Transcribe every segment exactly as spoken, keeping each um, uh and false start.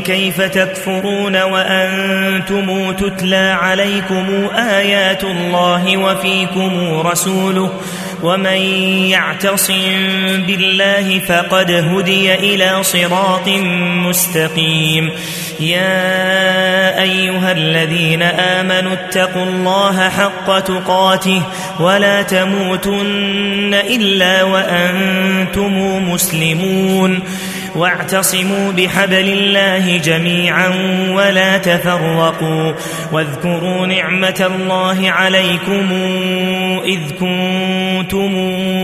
كيف تكفرون وأنتم تتلى عليكم آيات الله وفيكم رسوله ومن يعتصم بالله فقد هدي إلى صراط مستقيم يا أيها الذين آمنوا اتقوا الله حق تقاته ولا تموتن إلا وأنتم مسلمون واعتصموا بحبل الله جميعا ولا تفرقوا واذكروا نعمة الله عليكم إذ كنتم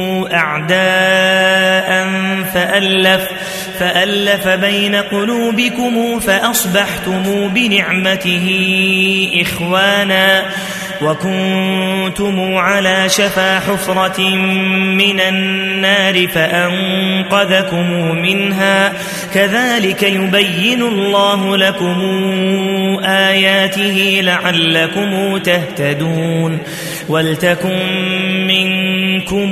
أعداء فألف, فألف بين قلوبكم فأصبحتم بنعمته إخوانا وكنتم على شفا حفرة من النار فأنقذكم منها كذلك يبين الله لكم آياته لعلكم تهتدون ولتكن منكم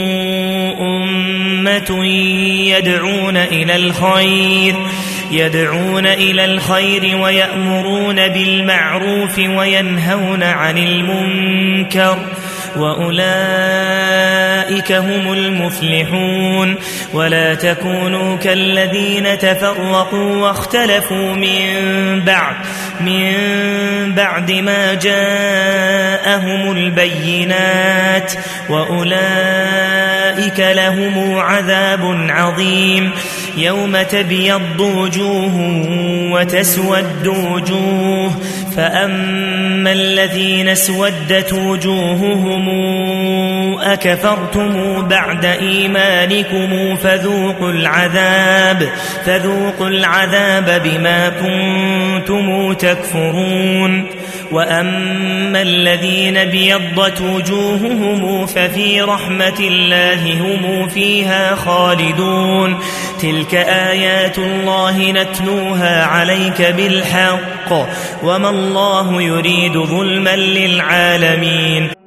أمة يدعون إلى الخير يدعون إلى الخير ويأمرون بالمعروف وينهون عن المنكر وأولئك هم المفلحون ولا تكونوا كالذين تفرقوا واختلفوا من بعد من بعد ما جاءهم البينات وأولئك لهم عذاب عظيم يوم تبيض وجوه وتسود وجوه فأما الذين اسودت وجوههم أكفرتم بعد إيمانكم فذوقوا العذاب فذوقوا العذاب بما كنتم تكفرون وأما الذين بيضت وجوههم ففي رحمة الله هم فيها خالدون تلك آيات الله نتلوها عليك بالحق وما الله يريد ظلما للعالمين